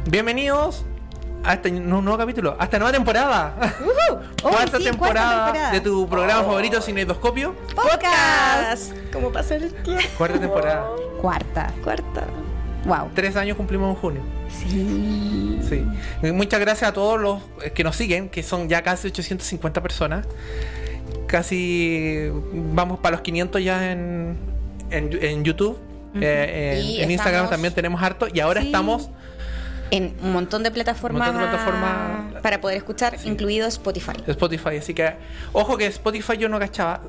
Bienvenidos a este nuevo capítulo, a esta nueva temporada. Cuarta temporada de tu programa favorito, Cineidoscopio Podcast. ¿Cómo pasa el tiempo? Cuarta temporada. Cuarta. Wow. 3 años cumplimos en junio. Sí. Muchas gracias a todos los que nos siguen, que son ya casi 850 personas. Casi vamos para los 500 ya en YouTube. En Instagram también tenemos harto. Y ahora estamos en un montón de plataformas, para poder escuchar, incluido Spotify. Así que, ojo que Spotify yo no cachaba.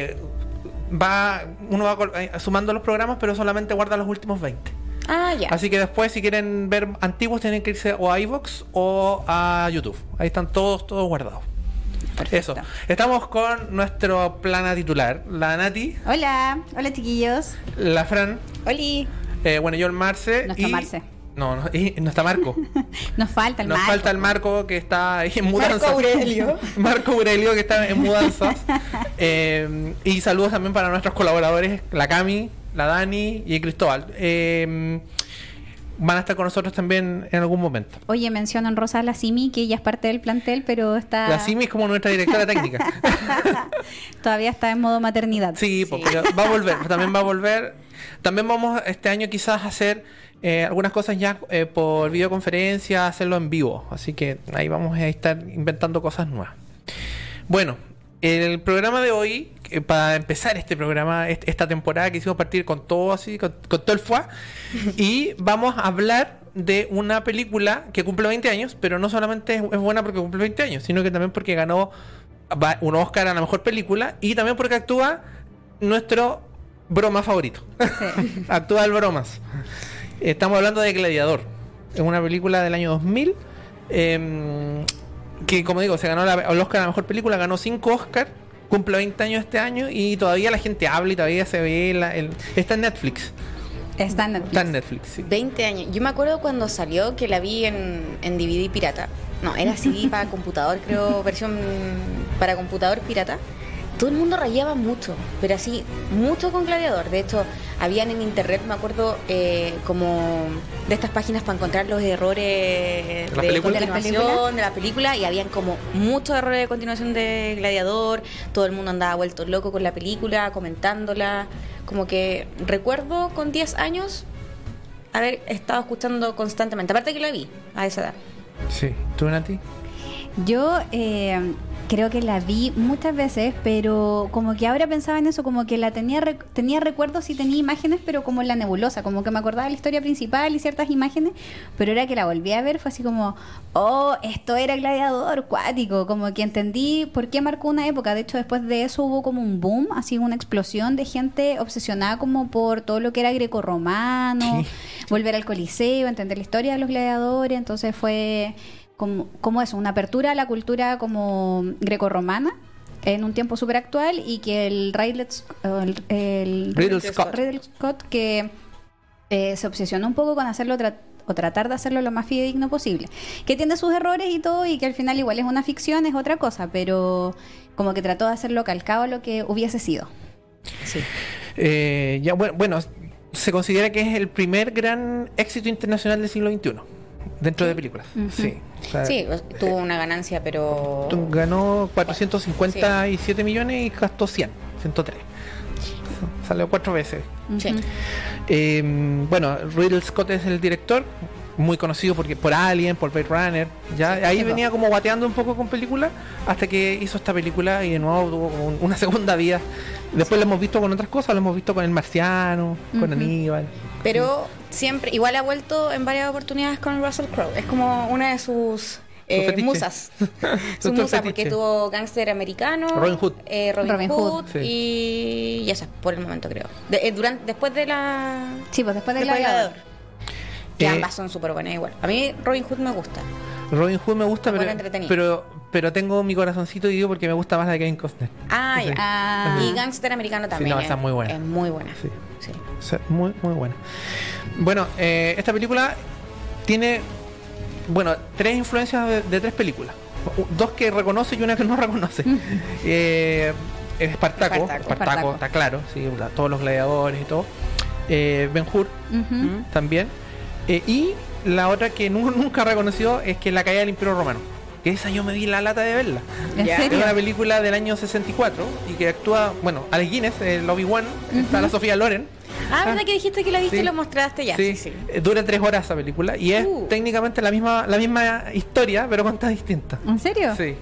Uno va sumando los programas, pero solamente guarda los últimos 20. Ya. Así que después, si quieren ver antiguos, tienen que irse o a iVoox o a YouTube. Ahí están todos guardados. Perfecto. Eso. Estamos con nuestro plana titular, la Nati. Hola chiquillos. La Fran. Oli. Bueno, yo el Marce. No está Marce. No está Marco. Nos falta el Marco que está ahí en mudanza. Marco Aurelio que está en mudanzas. Y saludos también para nuestros colaboradores, la Cami, la Dani y Cristóbal. Van a estar con nosotros también en algún momento. Oye, mencionan Rosa a la Simi, que ella es parte del plantel, pero está... La Simi es como nuestra directora técnica. Todavía está en modo maternidad. Sí, porque va a volver. También va a volver. También vamos este año quizás a hacer algunas cosas ya por videoconferencia, hacerlo en vivo. Así que ahí vamos a estar inventando cosas nuevas. Bueno, el programa de hoy, para empezar este programa, esta temporada, quisimos partir con todo así, con todo el fuá. Y vamos a hablar de una película que cumple 20 años, pero no solamente es buena porque cumple 20 años, sino que también porque ganó un Oscar a la mejor película y también porque actúa nuestro broma favorito. Sí. Actúa el Bromas. Estamos hablando de Gladiador. Es una película del año 2000 que, como digo, se ganó el Oscar a la mejor película, ganó 5 Oscars, cumple 20 años este año y todavía la gente habla y todavía se ve. Está en Netflix. Está en Netflix, sí. 20 años. Yo me acuerdo cuando salió que la vi en DVD pirata. No, era CD para computador, creo, versión para computador pirata. Todo el mundo rayaba mucho, pero así, mucho con Gladiador. De hecho, habían en internet, me acuerdo, como de estas páginas para encontrar los errores de continuación de la película, y habían como muchos errores de continuación de Gladiador. Todo el mundo andaba vuelto loco con la película, comentándola. Como que recuerdo con 10 años haber estado escuchando constantemente. Aparte que la vi a esa edad. Sí. ¿Tú, Nati? Yo creo que la vi muchas veces, pero como que ahora pensaba en eso, como que la tenía recuerdos y tenía imágenes, pero como en la nebulosa, como que me acordaba de la historia principal y ciertas imágenes, pero era que la volví a ver, fue así como, esto era Gladiador, cuático, como que entendí por qué marcó una época. De hecho, después de eso hubo como un boom, así una explosión de gente obsesionada como por todo lo que era grecorromano, volver al Coliseo, entender la historia de los gladiadores. Entonces fue como eso, una apertura a la cultura como grecorromana en un tiempo súper actual, y que el Ridley Scott que se obsesionó un poco con hacerlo o tratar de hacerlo lo más fidedigno posible, que tiene sus errores y todo, y que al final igual es una ficción, es otra cosa, pero como que trató de hacerlo calcado a lo que hubiese sido. Sí. Bueno, se considera que es el primer gran éxito internacional del siglo XXI dentro de películas. Uh-huh. Sí. O sea, sí, tuvo una ganancia, pero... Ganó 457 millones y gastó 103. Salió 4 veces. Sí. Bueno, Ridley Scott es el director, muy conocido por Alien, por Blade Runner. Ya sí, ahí venía como bateando un poco con películas, hasta que hizo esta película y de nuevo tuvo como una segunda vida. Después lo hemos visto con otras cosas, lo hemos visto con El Marciano, con Aníbal. Pero siempre, igual ha vuelto en varias oportunidades con Russell Crowe. Es como una de sus musas. Su musa, porque tuvo Gángster Americano, Robin Hood, sí. Y ya sé, por el momento creo. Después de la... Sí, pues después de Gladiador. Que ambas son súper buenas igual. A mí Robin Hood me gusta. Pero tengo mi corazoncito dividido porque me gusta más la de Kevin Costner. Y Gángster Americano también. Sí, no, esa es muy buena. Es muy buena. Sí. O sea, muy, muy buena. Bueno, esta película tiene, 3 influencias de 3 películas. 2 que reconoce y una que no reconoce. Espartaco, está claro, sí, todos los gladiadores y todo. Ben-Hur también. Y la otra que nunca reconoció es que La caída del Imperio Romano. Que esa yo me di la lata de verla. ¿En Ya. serio? Es una película del año 64 y que actúa, bueno, Alec Guinness, el Obi-Wan, está la Sofía Loren. Ah, ¿verdad que dijiste que la viste Sí. y lo mostraste ya? Sí, dura 3 horas esa película y es técnicamente la misma historia, pero contada distinta. ¿En serio? Sí.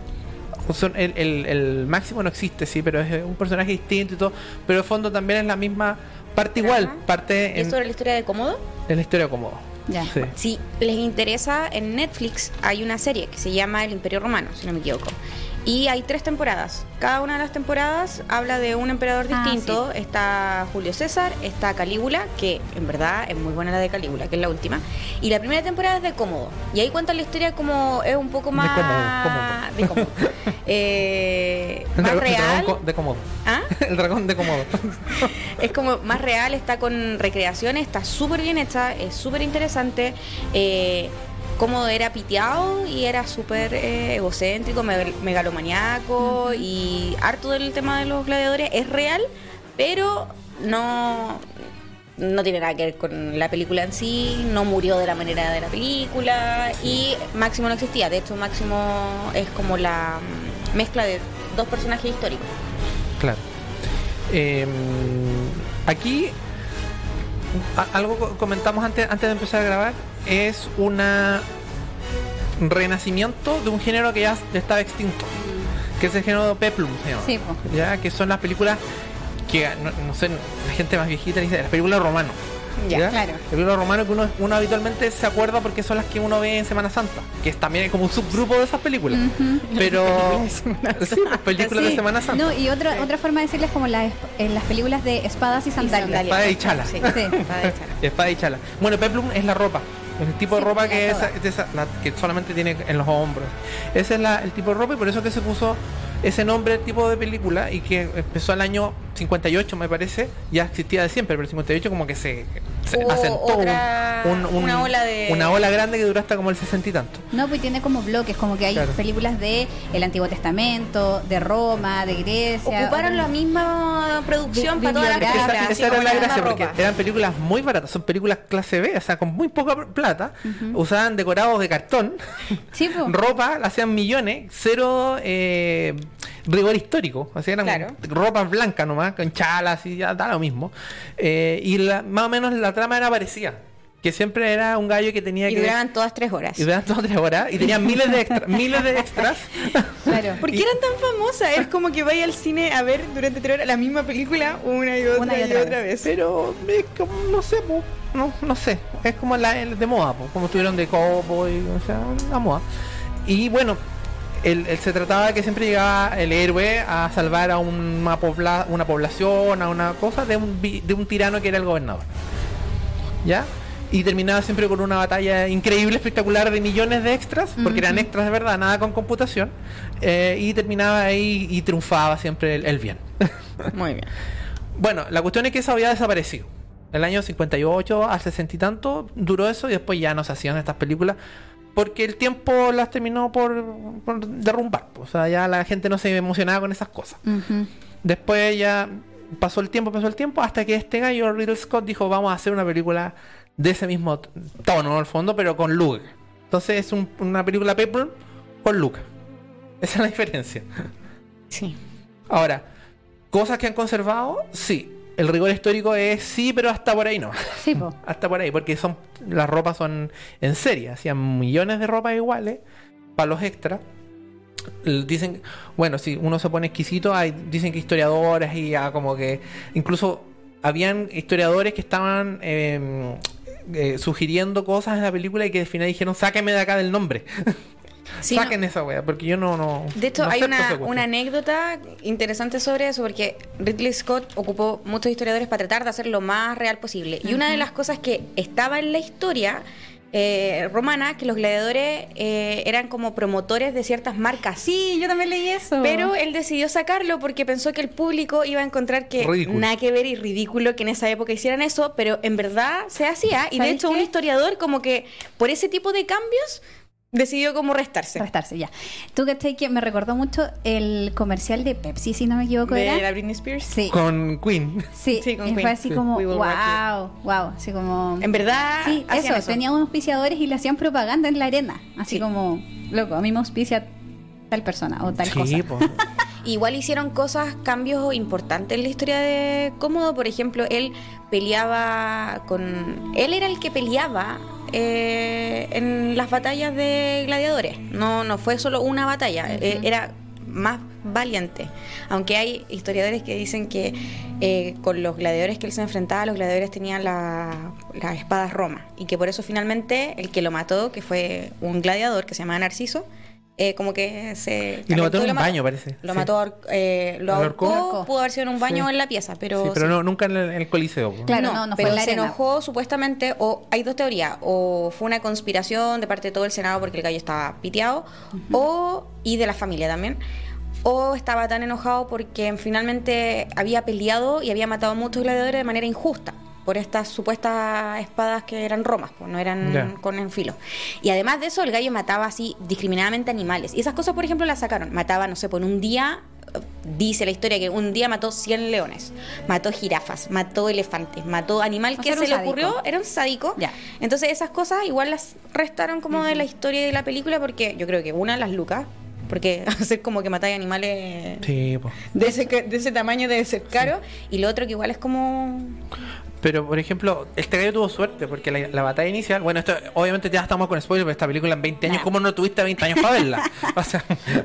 El Máximo no existe, sí, pero es un personaje distinto y todo. Pero en fondo también es la misma parte igual, Ajá. parte ¿Y es sobre la historia de Cómodo? en la historia cómodo. Ya. Sí. Si les interesa, en Netflix hay una serie que se llama El Imperio Romano, si no me equivoco. Y hay 3 temporadas. Cada una de las temporadas habla de un emperador distinto. Está Julio César, está Calígula, que en verdad es muy buena la de Calígula, que es la última. Y la primera temporada es de Cómodo. Y ahí cuenta la historia como es un poco más... De Cómodo. Más real. De cómodo. ¿Ah? El dragón de cómodo. Es como más real, está con recreaciones, está súper bien hecha, es súper interesante. Cómodo era piteado y era súper egocéntrico, megalomaniaco y harto del tema de los gladiadores. Es real, pero no tiene nada que ver con la película en sí, no murió de la manera de la película y Máximo no existía. De hecho, Máximo es como la mezcla de 2 personajes históricos. Claro. Aquí algo comentamos antes de empezar a grabar, es una renacimiento de un género que ya estaba extinto, que es el género peplum, se llama. Sí, po. Ya, que son las películas que no sé, la gente más viejita dice las películas romanos. Ya, claro. Las películas romanas que uno habitualmente se acuerda porque son las que uno ve en Semana Santa, que es también como un subgrupo de esas películas. Pero sí, pues, películas de Sí. Semana Santa. No, y otra forma de decirles como en las películas de espadas y sandalias. Espada y chala. Sí, Sí. espada y chala. Espada y chala. Bueno, peplum es la ropa. El tipo de Sí, ropa la que, toga. que solamente tiene en los hombros. Ese es el tipo de ropa y por eso que se puso ese nombre, tipo de película, y que empezó el año 58, me parece. Ya existía de siempre, pero el 58 como que se Hubo asentó una ola de... una ola grande que duró hasta como el 60 y tanto. No, pues tiene como bloques, como que hay Claro. películas de el Antiguo Testamento, de Roma, de Grecia. Ocuparon la misma producción para todas las Bibliográfica. Esa, películas. esa así era como la misma gracia, porque ropa. eran películas muy baratas, son películas clase B, o sea, con muy poca plata, usaban decorados de cartón, Sí, po. ropa, hacían millones, cero rigor histórico, o sea, eran Claro. ropas blancas nomás, con chalas y ya da lo mismo. Y más o menos la trama era parecida, que siempre era un gallo que tenía Y que... duraban todas 3 horas. Y duraban todas 3 horas, y tenían miles de extras. Claro. ¿Por qué eran tan famosas? Es como que vaya al cine a ver durante 3 horas la misma película una y otra, y otra vez. Pero es como, no sé, po, no sé, es como el de moda, po, como estuvieron de Cowboy, o sea, la moda. Y bueno, se trataba de que siempre llegaba el héroe a salvar a una población, a una cosa de un tirano que era el gobernador. ¿Ya? Y terminaba siempre con una batalla increíble, espectacular, de millones de extras, porque eran extras de verdad, nada con computación. Y terminaba ahí y triunfaba siempre el bien. Muy bien. Bueno, la cuestión es que eso había desaparecido. El año 58 al 60 y tanto duró eso y después ya no se hacían estas películas porque el tiempo las terminó por derrumbar. O sea, ya la gente no se emocionaba con esas cosas. Ujú. Después ya pasó el tiempo hasta que este gallo, Ridley Scott, dijo vamos a hacer una película de ese mismo tono al fondo, pero con Luke. Entonces es una película Peplum con Luke. Esa es la diferencia. Sí. Ahora, cosas que han conservado, sí. El rigor histórico es sí, pero hasta por ahí no. Sí, po. Hasta por ahí, porque las ropas son en serie. Hacían millones de ropas iguales para los extras. Dicen, bueno, si uno se pone exquisito, dicen que historiadores y ya como que incluso habían historiadores que estaban sugiriendo cosas en la película y que al final dijeron, sáquenme de acá del nombre. Sí, Saquen esa wea, porque yo no. De hecho, no hay acepto esa cuestión. una anécdota interesante sobre eso, porque Ridley Scott ocupó muchos historiadores para tratar de hacer lo más real posible. Y una de las cosas que estaba en la historia romana, que los gladiadores eran como promotores de ciertas marcas. Sí, yo también leí eso. Pero él decidió sacarlo porque pensó que el público iba a encontrar que Ridículo. nada que ver y ridículo que en esa época hicieran eso, pero en verdad se hacía. Y de ¿Sabes hecho, un qué? historiador como que por ese tipo de cambios decidió como restarse. Restarse, ya. Tú cachai que me recordó mucho el comercial de Pepsi, si no me equivoco, ¿De ¿era? la Britney Spears? Sí. Con Queen. Sí, Sí, con y fue Queen. así Sí. como, We Will Rock wow, así como... En verdad, Sí, hacían eso, tenían unos auspiciadores y le hacían propaganda en la arena, así Sí. como, loco, a mí me auspicia tal persona o tal cosa. Sí, pues. Igual hicieron cambios importantes en la historia de Cómodo. Por ejemplo, él era el que peleaba en las batallas de gladiadores. No fue solo una batalla, era más valiente. Aunque hay historiadores que dicen que con los gladiadores que él se enfrentaba, los gladiadores tenían las espadas Roma. Y que por eso finalmente el que lo mató, que fue un gladiador que se llamaba Narciso, como que se... Y lo mató en calentó y un baño, parece. Lo Sí. mató, lo ahorcó, ahorcó. pudo haber sido en un baño Sí. o en la pieza, pero... Sí, pero sí. no, nunca en el Coliseo. Po. Claro, no fue pero en la se arena. enojó supuestamente, o hay dos teorías, o fue una conspiración de parte de todo el Senado porque el gallo estaba piteado, y de la familia también, o estaba tan enojado porque finalmente había peleado y había matado a muchos gladiadores de manera injusta por estas supuestas espadas que eran romas, pues no eran Ya. con enfilo. Y además de eso, el gallo mataba así discriminadamente animales. Y esas cosas, por ejemplo, las sacaron. Mataba, no sé, por un día, dice la historia que un día mató 100 leones, mató jirafas, mató elefantes, mató animal O que sea, era se un le sádico. ocurrió, era un sádico. Ya. Entonces esas cosas igual las restaron como de la historia y de la película, porque yo creo que una, las lucas, porque hacer como que matáis animales Sí, pues. de ese tamaño debe ser caro, y lo otro que igual es como... Pero, por ejemplo, este gallo tuvo suerte porque la batalla inicial, bueno, esto obviamente ya estamos con spoilers, pero esta película en 20 años, Nah. ¿cómo no tuviste 20 años para verla? O sea,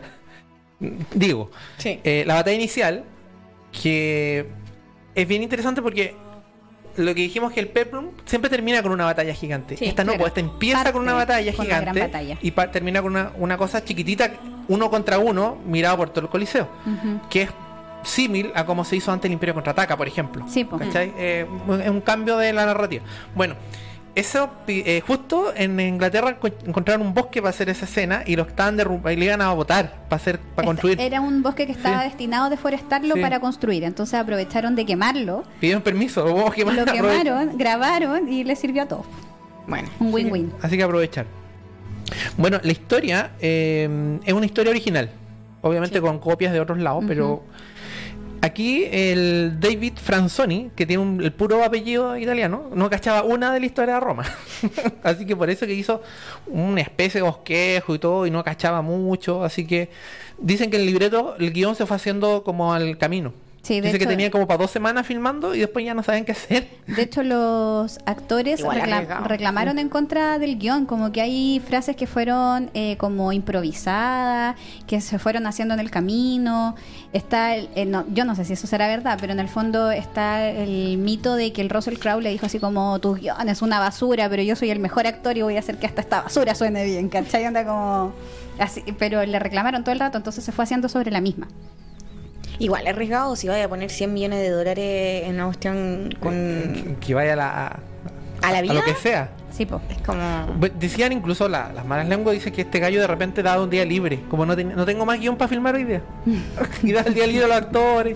digo, Sí. la batalla inicial, que es bien interesante porque lo que dijimos que el Peplum siempre termina con una batalla gigante. Sí, esta no, claro. pues esta empieza Parte con una batalla con una gran gigante batalla. y termina con una cosa chiquitita, uno contra uno, mirado por todo el Coliseo, que es símil a cómo se hizo antes el Imperio Contraataca, por ejemplo. Sí, po. ¿Cachai? Es un cambio de la narrativa. Bueno, eso justo en Inglaterra encontraron un bosque para hacer esa escena y lo estaban derrumbando y le iban a botar para construir. Era un bosque que estaba Sí. destinado a deforestarlo Sí. para construir, entonces aprovecharon de quemarlo, Pidieron permiso, lo vamos a quemar, lo aprovechen. quemaron, grabaron y les sirvió a todos. Bueno. Un win-win. Así que aprovechar. Bueno, la historia es una historia original, obviamente Sí. con copias de otros lados, pero aquí el David Franzoni, que tiene el puro apellido italiano, no cachaba una de la historia de Roma. Así que por eso que hizo una especie de bosquejo y todo, y no cachaba mucho. Así que dicen que el libreto, el guión se fue haciendo como al camino. Sí, de Dice que hecho- tenía como para 2 semanas filmando y después ya no saben qué hacer. De hecho, los actores Igual arriesgado. reclamaron en contra del guión, como que hay frases que fueron como improvisadas, que se fueron haciendo en el camino. Está, yo no sé si eso será verdad, pero en el fondo está el mito de que el Russell Crowe le dijo así como, tu guión es una basura, pero yo soy el mejor actor y voy a hacer que hasta esta basura suene bien, ¿cachai? Anda como así, pero le reclamaron todo el rato, entonces se fue haciendo sobre la misma. Igual arriesgado si vaya a poner 100 millones de dólares en una cuestión con... Que vaya ¿A la vida? a lo que sea. Sí, po. Es como... Decían incluso las malas lenguas, dicen que este gallo de repente daba un día libre, como no tengo más guión para filmar hoy día. Y da el día libre a los actores.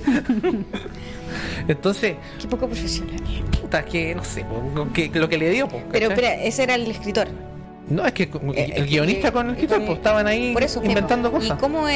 Entonces, Qué poco profesional. puta, que no sé, lo que le dio. Pero espera, ese era el escritor. No, es que el guionista con el escritor pues, estaban ahí Por eso, inventando ¿y cosas. cómo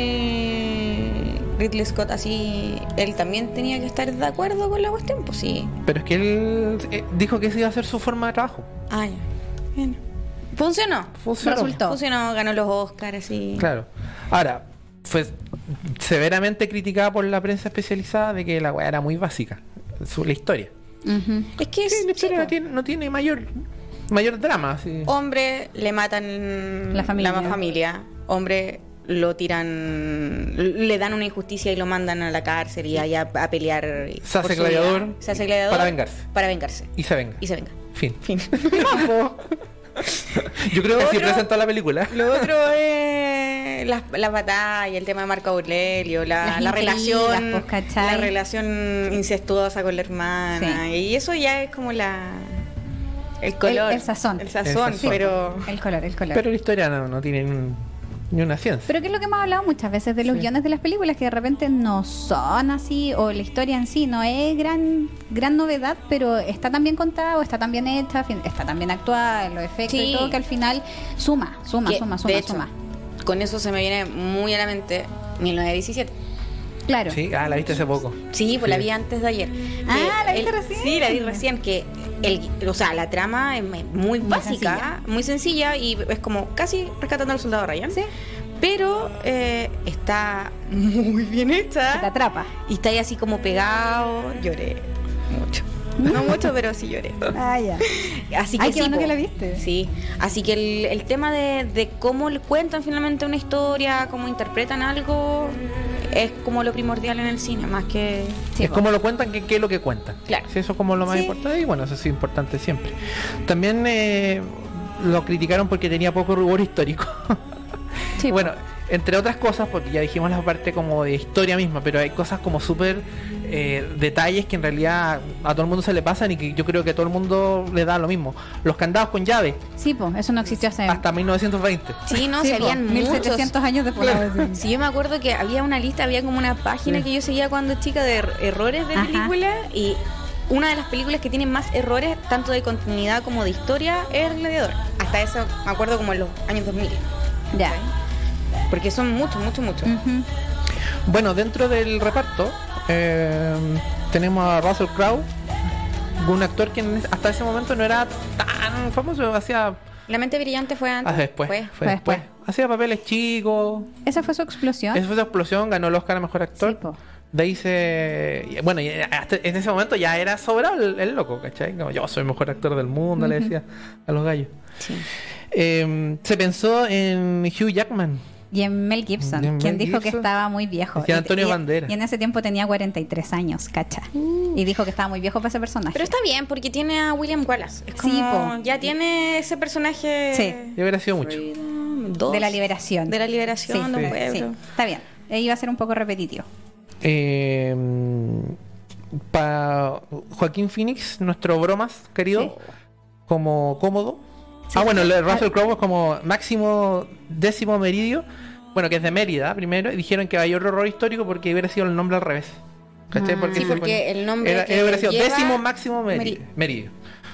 el Ridley Scott así, él también tenía que estar de acuerdo con la cuestión? Pues sí. Pero es que él dijo que esa iba a ser su forma de trabajo. Ah, ya. Bueno. Funcionó. Funcionó. Resultó. Funcionó, ganó los Oscars así. Claro. Ahora, fue severamente criticada por la prensa especializada de que la weá era muy básica. La historia. Ujú. Es que Sí, la historia sí, no tiene mayor drama. Sí. hombre le matan La familia. familia. Hombre lo tiran, le dan una injusticia y lo mandan a la cárcel y allá a pelear. Se hace por su gladiador vida. Se hace gladiador para vengarse. Para vengarse. Y se venga. Y se venga. Fin. Fin. Yo creo que Lo así otro- presentó la película. Lo otro es la batalla, el tema de Marco Aurelio, Las la intrigas, relación, pues, ¿cachai? la relación incestuosa con la hermana. Sí. Y eso ya es como el color. El sazón. El sazón, El sazón. pero... El color. Pero la historia no tiene ni una ciencia. Pero que es lo que hemos hablado muchas veces de los guiones de las películas, que de repente no son así, o la historia en sí no es gran novedad, pero está tan bien contada, o está tan bien hecha, está tan bien actuada, los efectos y todo, que al final suma. De hecho, con eso se me viene muy a la mente 1917. Claro. Sí, la viste hace poco. Sí, pues la vi antes de ayer. ¿La viste recién? Sí, la vi recién, que la trama es muy básica, muy sencilla, y es como casi rescatando al soldado Ryan. Sí. Pero está muy bien hecha. Te atrapa. Y está ahí así como pegado. Lloré mucho. No mucho, pero sí lloré. Ya. Así que qué bueno que la viste. Sí. Así que el tema de cómo le cuentan finalmente una historia, cómo interpretan algo, es como lo primordial en el cine, más que... Sí, es como lo cuentan, que es lo que cuentan. Claro. Sí, eso es como lo más importante, y bueno, eso es importante siempre. También lo criticaron porque tenía poco rigor histórico. Sí, bueno, entre otras cosas, porque ya dijimos la parte como de historia misma, pero hay cosas como súper detalles que en realidad a todo el mundo se le pasan y que yo creo que a todo el mundo le da lo mismo. Los candados con llave. Sí, pues eso no existió hasta 1920. Sí, no, se habían 1700 años después. Sí, yo me acuerdo que había una lista, había como una página que yo seguía cuando chica de errores de películas, y una de las películas que tienen más errores, tanto de continuidad como de historia, es El Gladiador. Hasta eso me acuerdo como en los años 2000. Ya. Porque son muchos. Bueno, dentro del reparto tenemos a Russell Crowe, un actor que hasta ese momento no era tan famoso, hacía... La mente brillante fue antes. Fue después. Hacía papeles chicos. Esa fue su explosión. Ganó el Oscar a Mejor Actor. Sí, de ahí bueno, hasta en ese momento ya era sobrado el loco, ¿cachai? Como, yo soy el mejor actor del mundo, le decía a los gallos. Sí. Se pensó en Hugh Jackman. Y en Mel Gibson, quien dijo que estaba muy viejo. Decía Antonio Banderas. Y en ese tiempo tenía 43 años, cacha. Y dijo que estaba muy viejo para ese personaje. Pero está bien, porque tiene a William Wallace. Es como, ya tiene ese personaje. Sí. Y hubiera sido mucho. De la liberación. De la liberación de un pueblo. Sí. Está bien. Iba a ser un poco repetitivo. Para Joaquín Phoenix, nuestro bromas querido, como cómodo. Sí, bueno, Russell Crowe es como Máximo Décimo Meridio, bueno, que es de Mérida primero, y dijeron que hay otro error histórico porque hubiera sido el nombre al revés. ¿Cachai? Porque el nombre hubiera sido Décimo Máximo Meridio.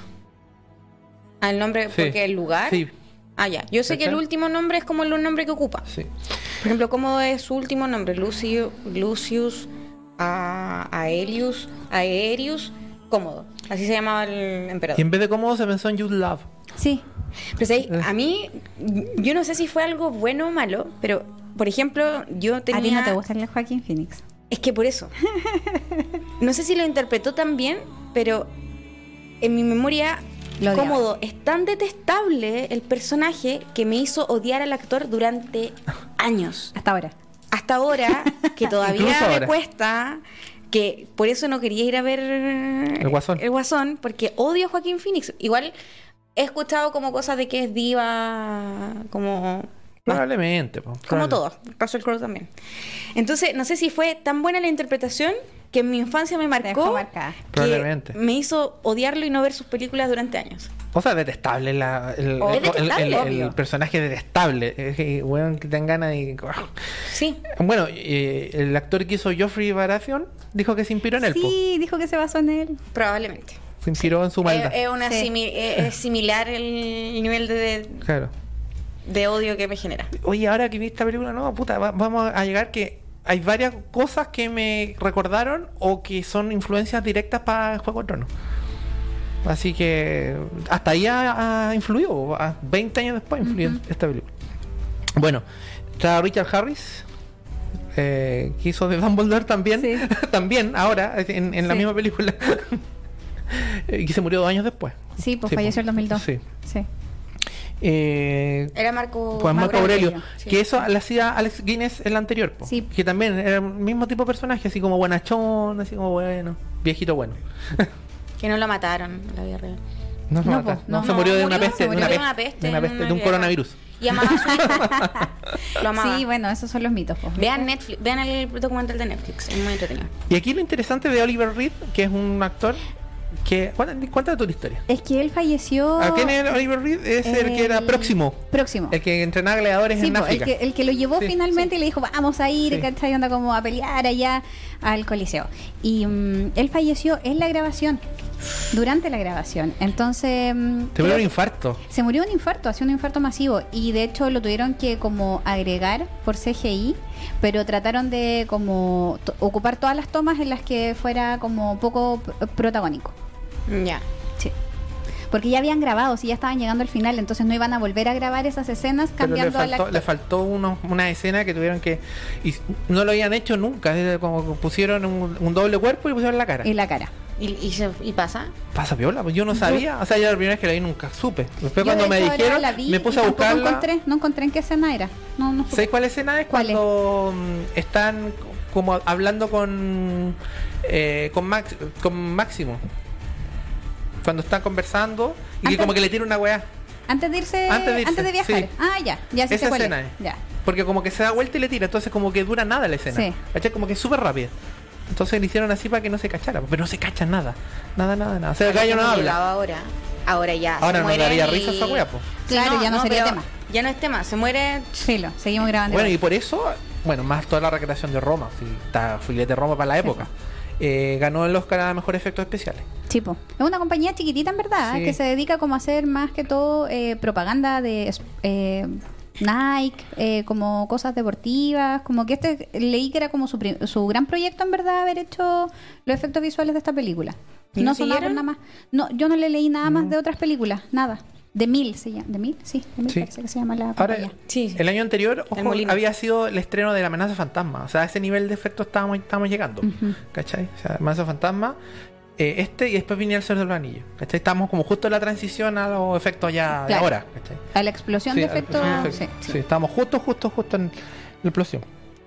¿El nombre porque el lugar? Sí. Ya. Yo sé que el último nombre es como el nombre que ocupa. Sí. Por ejemplo, ¿cómo es su último nombre? Lucius Aelius Cómodo. Así se llamaba el emperador. Y en vez de Cómodo se pensó en Jude Love. Sí. Pues ahí, a mí, yo no sé si fue algo bueno o malo, pero, por ejemplo, yo tenía... ¿A ti no te gusta el Joaquín Phoenix? Es que por eso. No sé si lo interpretó tan bien, pero en mi memoria, Cómodo es tan detestable el personaje que me hizo odiar al actor durante años. Hasta ahora, que todavía me cuesta, que por eso no quería ir a ver El Guasón, porque odio a Joaquín Phoenix. Igual he escuchado como cosas de que es diva, como... Probablemente. Como todo, Russell Crowe también. Entonces, no sé si fue tan buena la interpretación que en mi infancia me marcó, que me hizo odiarlo y no ver sus películas durante años. O sea, detestable el personaje detestable. Bueno, que te dan ganas de... Sí. Bueno, el actor que hizo Joffrey Baratheon dijo que se inspiró en él. Sí, dijo que se basó en él. Probablemente. Se inspiró en su maldad. Es similar el nivel de odio que me genera. Oye, ahora que vi esta película, no, puta, vamos a llegar que hay varias cosas que me recordaron o que son influencias directas para Juego de Tronos. Así que hasta ahí ha influido, 20 años después influyó esta película. Bueno, está Richard Harris, que hizo de Dumbledore también, también ahora en la misma película. Y se murió 2 años después. Sí, pues falleció en el 2002. Sí. Era Marco Aurelio, que eso le hacía Alex Guinness en la anterior, que también era el mismo tipo de personaje, así como buenachón, así como bueno, viejito bueno. Que no lo mataron en la vida real. No, se murió de una peste, de un coronavirus. Y amaba a su hijo. Lo amaba. Sí, bueno, esos son los mitos. Vean Netflix, vean el documental de Netflix, es muy entretenido. Y aquí lo interesante de Oliver Reed, que es un actor Cuéntame tu historia. Es que él falleció. ¿Quién es Oliver Reed? Es el que era Próximo. Próximo. El que entrenaba gladiadores en África. El que lo llevó finalmente y le dijo, vamos a ir, Sí. ¿cachai? Anda como a pelear allá al Coliseo. Y él falleció en la grabación, durante la grabación. Entonces... Te murió un infarto. Se murió un infarto, hacía un infarto masivo. Y de hecho lo tuvieron que como agregar por CGI, pero trataron de como ocupar todas las tomas en las que fuera como poco protagónico. Ya. Sí. Porque ya habían grabado, si ya estaban llegando al final, entonces no iban a volver a grabar esas escenas Pero cambiando al actor. le faltó una escena que tuvieron que... Y no lo habían hecho nunca. Es como que pusieron un doble cuerpo y pusieron la cara. Y la cara. ¿Y pasa? Pasa piola, pues yo no sabía. O sea, yo la primera vez que la vi nunca supe. Después Yo, cuando de me hecho, ahora dijeron, la vi me puse y a tampoco buscarla. No encontré en qué escena era. No supe. ¿Sabes cuál escena es? ¿Cuál es? Cuando están como hablando con Máximo. Cuando están conversando y que Antes- como que le tira una weá. Antes de irse, Antes de irse, viajar. sí. Ah, ya sí Esa sé cuál escena es. es. Ya. Porque como que se da vuelta y le tira, entonces como que dura nada la escena. Sí. ¿Cachai? Como que es súper rápida. Entonces le hicieron así para que no se cachara. Pero no se cacha nada. Nada. O sea, el gallo no habla. Ahora ya. Ahora se no mueren daría y- risa esa wea, po. Claro, ya no sería pero tema. Ya no es tema. Se muere. Filo, seguimos grabando. Bueno, y igual. por eso, bueno, más toda la recreación de Roma. Sí, está filete Roma para la época. Ganó el Oscar a mejores efectos especiales. Tipo, es una compañía chiquitita en verdad, Sí. que se dedica como a hacer más que todo propaganda de Nike, como cosas deportivas, como que leí que era como su gran proyecto en verdad haber hecho los efectos visuales de esta película. ¿Y no sonaba por siguieron? nada más. No, yo no le leí nada más de otras películas, nada. De Mil se llama. ¿De Mil? Sí, de Mil Sí. parece que se llama la Ahora, compañía. Sí. el año anterior, ojo, Molino. había sido el estreno de La Amenaza Fantasma. O sea, a ese nivel de efectos estábamos llegando. ¿Cachai? O sea, Amenaza Fantasma, y después venía El Señor de los Anillos. ¿Cachai? Estábamos como justo en la transición a los efectos ya de Claro. ahora. ¿Cachai? A la explosión Sí, de a la efectos. explosión de Sí. efectos. Sí, estábamos justo en la explosión.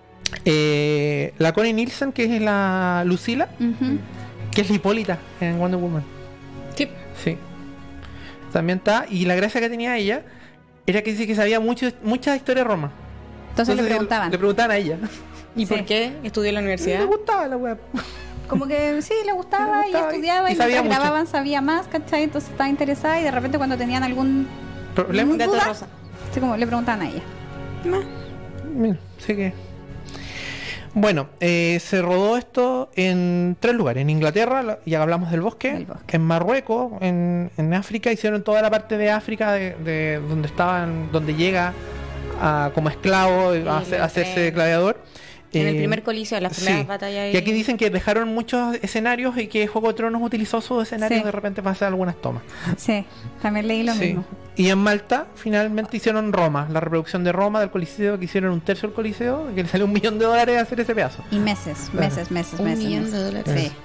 La Connie Nielsen, que es la Lucila, Ujú. que es la Hipólita en Wonder Woman. Sí. Sí. También está. Y la gracia que tenía ella era que dice que sabía mucha historia de Roma. Entonces le preguntaban. Le preguntaban a ella. ¿Y Sí. por qué estudió en la universidad? Le gustaba la web. Como que sí, le gustaba, Le gustaba y estudiaba y y, sabía mientras mucho. grababan sabía más, ¿cachai? Entonces estaba interesada y de repente cuando tenían algún ¿Problema? Gato ¿duda? rosa. así como le preguntaban a ella. Mira, sí que. Bueno, se rodó esto en 3 lugares. En Inglaterra, ya hablamos del bosque. Del bosque. En Marruecos, en África, hicieron toda la parte de África de donde estaban, donde llega como esclavo Sí, a lo hacerse sé. gladiador. En el primer coliseo, las primeras batallas. Y aquí dicen que dejaron muchos escenarios y que Juego de Tronos utilizó sus escenarios Sí. de repente para hacer algunas tomas. Sí, también leí lo Sí. mismo. Y en Malta finalmente hicieron Roma, la reproducción de Roma del Coliseo, que hicieron un tercio del Coliseo, que le salió $1 millón hacer ese pedazo. Y meses. $1 millón de dólares. Sí.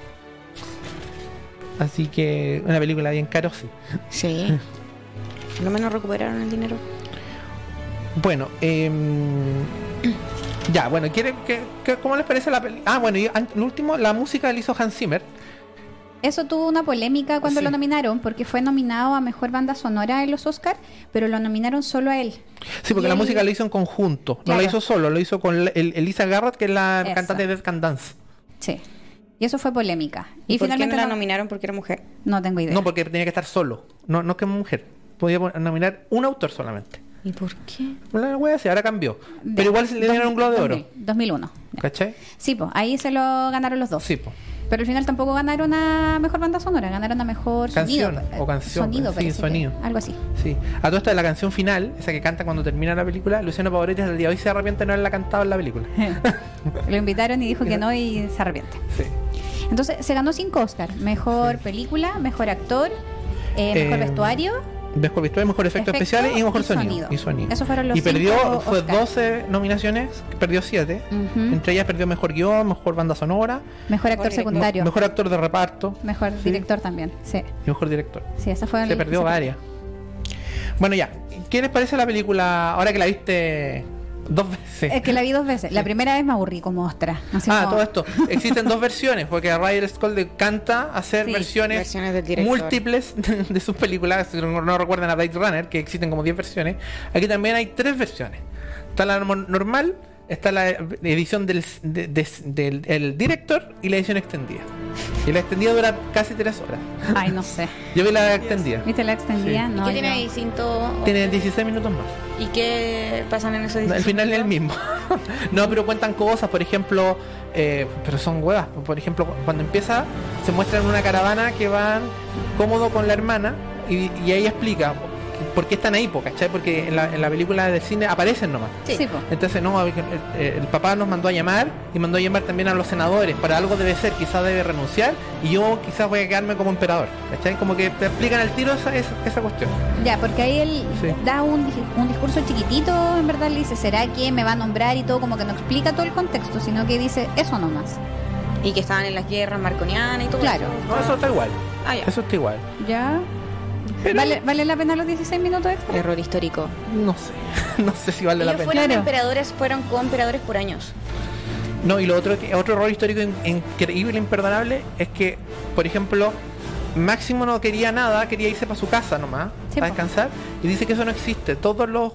Así que una película bien caro, sí. Sí. Por lo menos recuperaron el dinero. Bueno, ya, bueno, ¿cómo les parece la película? Ah, bueno, y lo último, la música la hizo Hans Zimmer. Eso tuvo una polémica cuando Sí. lo nominaron, porque fue nominado a Mejor Banda Sonora en los Oscar, pero lo nominaron solo a él. Sí, porque Y la él- música la hizo en conjunto, no Claro. la hizo solo, lo hizo con Elisa Garrett, que es la Eso. cantante de Death Can Dance. Sí. Y eso fue polémica. ¿Y por qué finalmente no la no- nominaron porque era mujer? no tengo idea. No, porque tenía que estar solo, no que mujer. Podía nominar un autor solamente. ¿Y por qué? La wea sí, ahora cambió. Ya. Pero igual le dieron un Globo de Oro. 2001. Ya. ¿Cachai? Sí, pues ahí se lo ganaron los dos. Sí, pues. Pero al final tampoco ganaron a Mejor Banda Sonora, ganaron a Mejor Canción, Sonido. o canción, Sonido, sí, parece que, sonido. algo así. Sí. A todo esto de la canción final, esa que canta cuando termina la película, Luciano Pavarotti hasta el día de hoy se arrepiente de no haberla cantado en la película. Lo invitaron y dijo que no y se arrepiente. Sí. Entonces se ganó 5 Oscar. Mejor película, mejor actor, mejor vestuario. Mejor vestuario, mejor efectos Efecto especiales y mejor y sonido. sonido. Y sonido. Esos fueron los y perdió, 5 fue Oscar. 12 nominaciones, perdió 7. Ujú. Entre ellas perdió mejor guión, mejor banda sonora, Mejor actor director. secundario. mejor actor de reparto Mejor Sí. director también. Sí, y mejor director. sí, esa fue Se perdió varias. Bueno, ya. ¿Qué les parece la película ahora que la viste 2 veces? Es que la vi 2 veces. La primera vez me aburrí como ostra. Así como- Todo esto. Existen 2 versiones, porque Ryder Scott le encanta hacer Sí, versiones del director. múltiples de sus películas. Si no recuerdan a Blade Runner, que existen como 10 versiones. Aquí también hay 3 versiones. Está la normal, está la edición del el director y la edición extendida. Y la extendida dura casi 3 horas. Ay, no sé. Yo vi la extendida. ¿Viste la extendida? Sí. No, ¿Qué tiene yo- distinto? Tiene 16 minutos más. ¿Y qué pasan en esos 16 El final es el minutos? mismo. No, pero cuentan cosas, por ejemplo, pero son huevas. Por ejemplo, cuando empieza, se muestra en una caravana que van cómodo con la hermana y ella explica por qué están ahí, ¿cachai? Porque en la película del cine aparecen nomás. Sí, po. Entonces, no, el papá nos mandó a llamar y mandó a llamar también a los senadores. Para algo debe ser, quizás debe renunciar y yo quizás voy a quedarme como emperador. ¿Cachai? Como que te explican al tiro esa cuestión. Ya, porque ahí él Sí. da un discurso chiquitito, en verdad le dice, ¿será que me va a nombrar? Y todo, como que no explica todo el contexto, sino que dice eso nomás. Y que estaban en las guerras marconianas y todo Claro. eso. No, eso está igual. Ah, ya. Eso está igual. ¿Ya? Pero ¿Vale la pena los 16 minutos extra? Error histórico. no sé. No sé si vale la Ellos pena. fueron Claro. emperadores, fueron co-emperadores por años. No, y lo otro error histórico increíble, imperdonable, es que, por ejemplo, Máximo no quería nada, quería irse para su casa nomás, Sí, para po. descansar, y dice que eso no existe. Todos los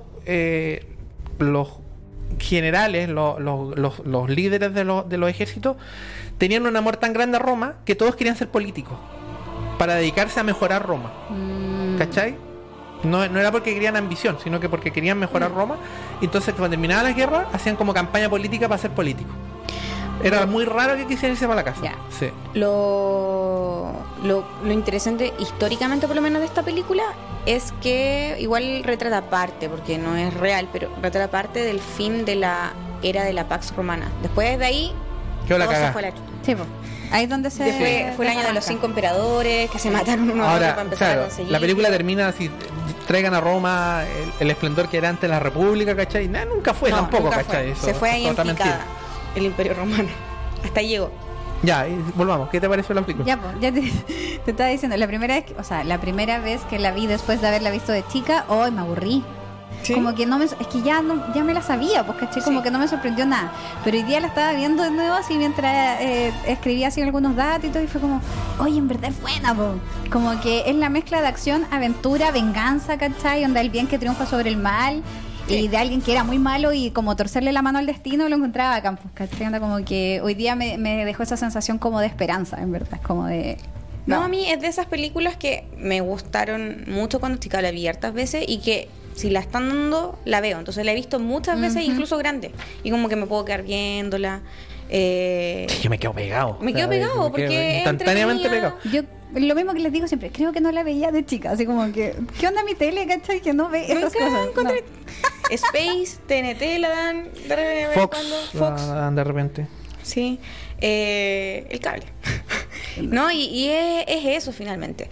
generales, los líderes de los ejércitos, tenían un amor tan grande a Roma que todos querían ser políticos, para dedicarse a mejorar Roma. ¿Cachai? No era porque querían ambición, sino que porque querían mejorar Roma. Y entonces, cuando terminaban las guerras, hacían como campaña política para ser políticos. Era muy raro que quisieran irse para la casa. Ya. Sí. Lo interesante históricamente por lo menos de esta película es que igual retrata parte, porque no es real, pero retrata parte del fin de la era de la Pax Romana. Después de ahí Quedó la todo se cagá. fue a la chucha. Sí, po. Ahí es donde se... Fue el año de los desarranca. 5 emperadores que se mataron uno a otro Ahora, para empezar claro, a conseguir. la película termina así: traigan a Roma el esplendor que era antes la República, ¿cachai? Nah, nunca fue No, tampoco, nunca ¿cachai? fue. Se fue ahí es en otra picada mentira. el Imperio Romano. Hasta ahí llegó. Ya, y volvamos. ¿Qué te pareció la película? Ya, pues, ya te estaba diciendo, la primera vez que la vi después de haberla visto de chica, hoy me aburrí. ¿Sí? Como que no me, es que ya me la sabía, pues caché, como Sí. que no me sorprendió nada. Pero hoy día la estaba viendo de nuevo así mientras escribía así algunos datos y todo, y fue como, oye, en verdad es buena, po. Como que es la mezcla de acción, aventura, venganza, ¿cachai? Onda el bien que triunfa sobre el mal. Sí. Y de alguien que era muy malo y como torcerle la mano al destino lo encontraba bacán, pues, ¿cachai? Onda como que hoy día me dejó esa sensación como de esperanza, en verdad, como de... No, a mí es de esas películas que me gustaron mucho cuando chica, la vi hartas veces y que si la están dando, la veo. Entonces la he visto muchas veces, Ujú. incluso grande. Y como que me puedo quedar viéndola. Sí, yo me quedo pegado. Me quedo pegado, me quedo porque es instantáneamente entretenida. pegado. Yo, lo mismo que les digo siempre, creo que no la veía de chica, así como que, ¿qué onda mi tele, cachai? Que no ve esas Nunca cosas. encontré. Space, TNT la dan de vez en Fox, cuando. Fox. la dan de repente. Sí, el cable. No, y es eso finalmente.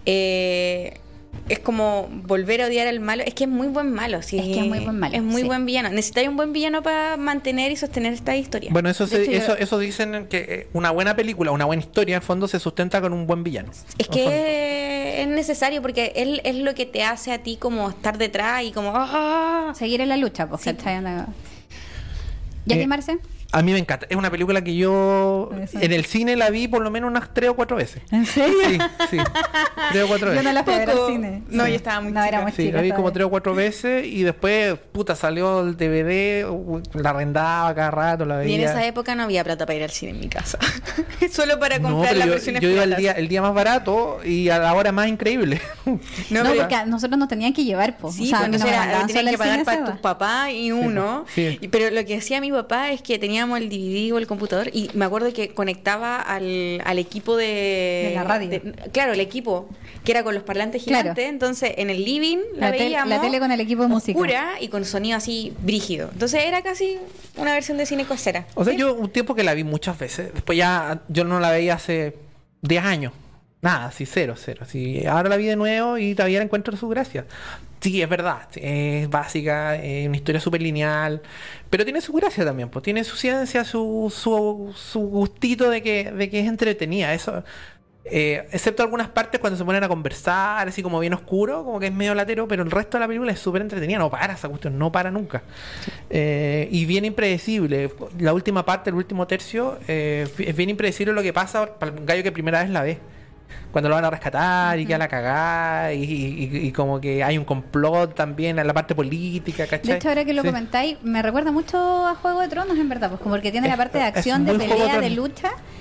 Es como volver a odiar al malo. Es que es muy buen malo. Sí, Es que es muy buen malo, Es muy sí. buen villano. Necesitáis un buen villano para mantener y sostener esta historia. Bueno, eso De hecho, eso dicen que una buena película, una buena historia, en el fondo se sustenta con un buen villano. Es En el fondo. que es necesario porque él es lo que te hace a ti como estar detrás y como... ¡ah! Seguir en la lucha, pues, Sí. ¿cachai? Onda- ¿Ya que Marce? A mí me encanta. Es una película que yo Eso. en el cine la vi por lo menos unas 3 o 4 veces. ¿En serio? Sí, sí. 3 o 4 Yo veces. no la fui a ver al Poco. cine. No, Sí. yo estaba muy No, era chica. muy Sí, chica la vi como todavía. 3 o 4 veces y después, puta, salió el DVD, la arrendaba cada rato, la Y veía. en esa época no había plata para ir al cine en mi casa. Solo para No, comprar pero las yo versiones iba piratas. el día más barato y a la hora más increíble. No, No, pero- porque a nosotros nos tenían que llevar, pues. Sí, o sea, cuando no me era, mandaban tenían sola que al pagar cine, para Seba. tus papás y uno. sí. Pero lo que hacía mi papá es que teníamos el DVD o el computador y me acuerdo que conectaba al equipo de... De la radio. Claro, el equipo, que era con los parlantes Claro. gigantes. Entonces, en el living la veíamos... la tele con el equipo de música. oscura y con sonido así brígido. Entonces, era casi una versión de cine casera. O sea, ¿Sí? yo un tiempo que la vi muchas veces. Después ya yo no la veía hace 10 años. Nada, sí, cero. Sí, ahora la vi de nuevo y todavía le encuentro su gracia. Sí, es verdad. Es básica, es una historia súper lineal. Pero tiene su gracia también. Pues tiene su ciencia, su gustito de que es entretenida. Eso. Excepto algunas partes cuando se ponen a conversar, así como bien oscuro, como que es medio latero, pero el resto de la película es súper entretenida, no para esa cuestión, no para nunca. Y bien impredecible. La última parte, el último tercio, es bien impredecible lo que pasa para un gallo que primera vez la ve. Cuando lo van a rescatar y queda la cagada y como que hay un complot también en la parte política, ¿cachai? De hecho, ahora que lo Sí. comentáis, me recuerda mucho a Juego de Tronos, en verdad, pues como porque tiene la parte de Es acción, de muy Juego de pelea, de Tronos. lucha.